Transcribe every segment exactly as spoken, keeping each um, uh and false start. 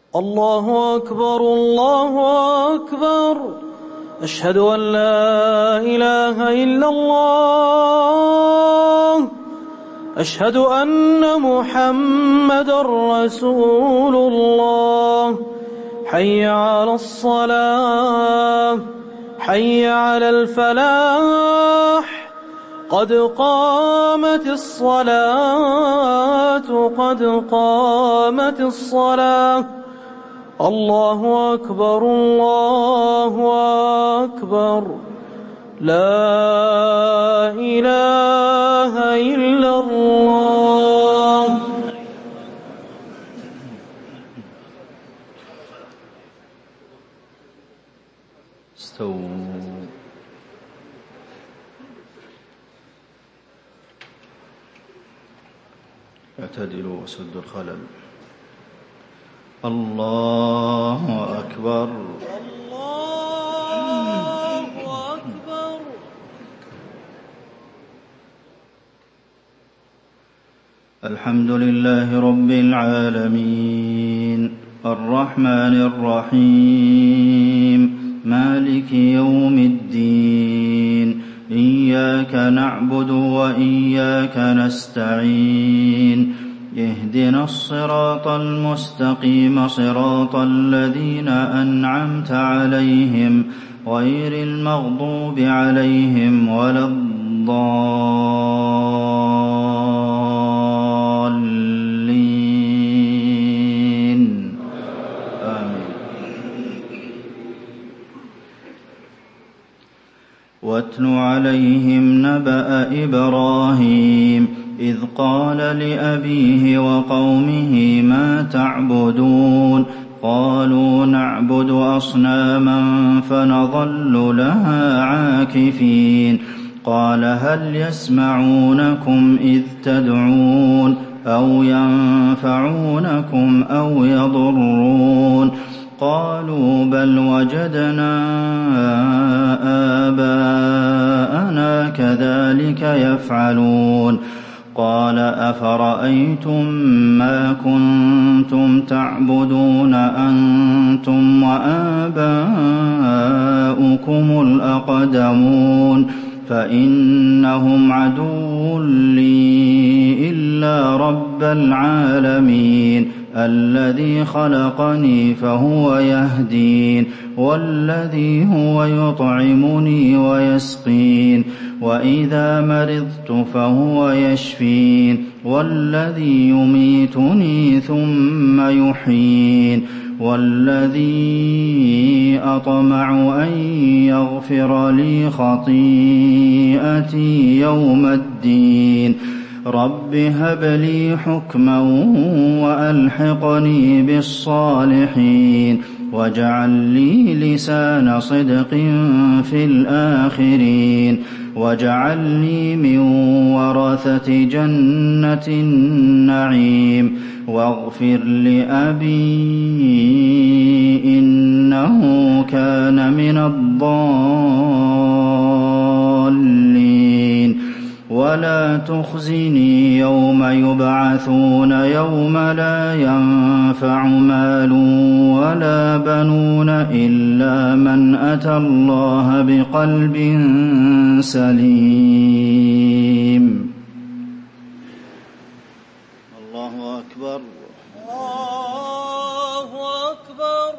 الله أكبر الله أكبر. أشهد أن لا إله إلا الله. أشهد أن محمدًا رسول الله. حي على الصلاة حي على الفلاح. قد قامت الصلاة قد قامت الصلاة. الله أكبر الله أكبر. لا إله إلا الله. استووا. اعتدلوا وسدوا الخلل. الله أكبر الله أكبر. الحمد لله رب العالمين الرحمن الرحيم مالك يوم الدين. إياك نعبد وإياك نستعين. اهدنا الصراط المستقيم صراط الذين أنعمت عليهم غير المغضوب عليهم ولا الضالين آمين. واتل عليهم نبأ إبراهيم إذ قال لأبيه وقومه ما تعبدون قالوا نعبد أصناما فنظل لها عاكفين. قال هل يسمعونكم إذ تدعون أو ينفعونكم أو يضرون قالوا بل وجدنا آباءنا كذلك يفعلون. قال أفرأيتم ما كنتم تعبدون أنتم وآباؤكم الأقدمون فإنهم عدو لي إلا رب العالمين الذي خلقني فهو يهدين والذي هو يطعمني ويسقين وإذا مرضت فهو يشفين والذي يميتني ثم يحيين والذي أطمع أن يغفر لي خطيئتي يوم الدين. رب هب لي حكما وألحقني بالصالحين واجعل لي لسان صدق في الآخرين واجعلني من ورثة جنة النعيم واغفر لأبي إنه كان من الضالين ولا تخزني يوم يبعثون يوم لا ينفع مال ولا بنون إلا من أتى الله بقلب سليم. الله أكبر الله أكبر.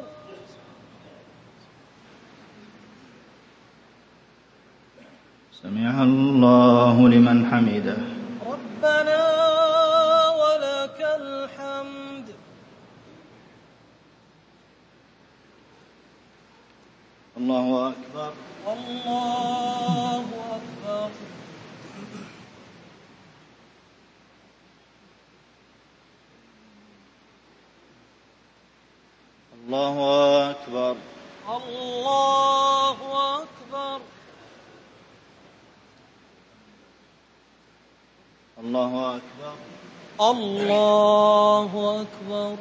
سمع الله لمن حمده. ربنا ولك الحمد. الله أكبر الله أكبر. الله أكبر الله أكبر. الله أكبر الله أكبر.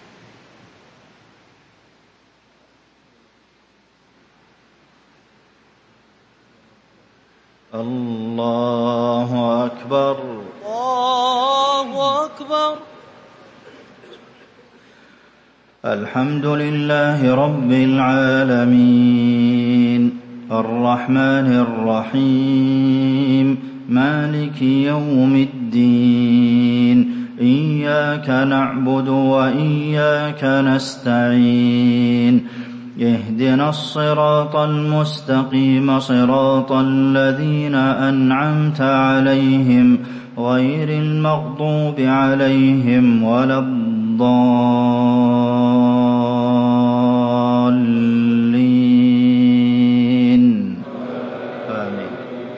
الله أكبر الله أكبر. الحمد لله رب العالمين الرحمن الرحيم مالك يوم الدين إياك نعبد وإياك نستعين اهدنا الصراط المستقيم صراط الذين أنعمت عليهم غير المغضوب عليهم ولا الضالين آمين.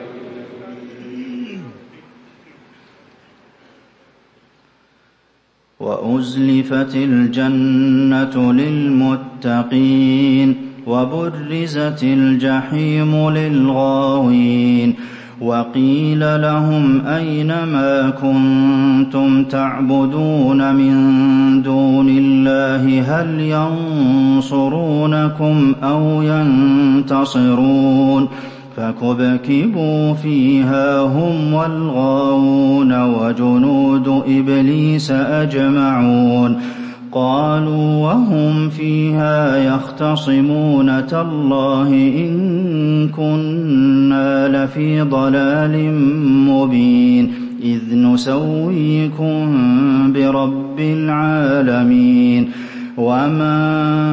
وأزلفت الجنة للمتقين وبرزت الجحيم للغاوين وقيل لهم أين ما كنتم تعبدون من دون الله هل ينصرونكم أو ينتصرون فكبكبوا فيها هم والغاوون وجنود إبليس أجمعون قالوا وهم فيها يختصمون تالله إن كنا لفي ضلال مبين إذ نسويكم برب العالمين وما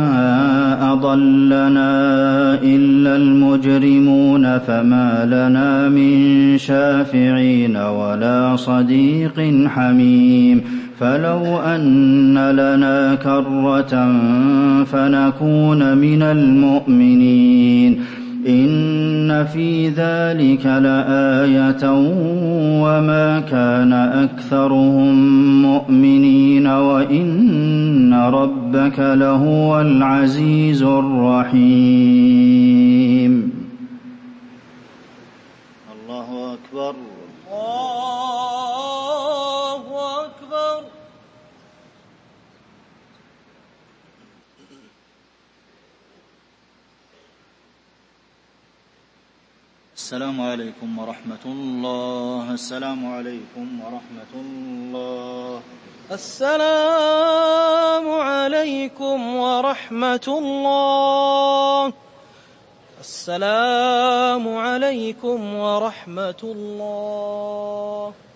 أضلنا إلا المجرمون فما لنا من شافعين ولا صديق حميم فلو أن لنا كرة فنكون من المؤمنين إن في ذلك لآية وما كان أكثرهم مؤمنين وإن ربك لهو العزيز الرحيم. الله أكبر. الله أكبر. السلام عليكم ورحمة الله. السلام عليكم ورحمة الله. السلام عليكم ورحمة الله. السلام عليكم ورحمة الله.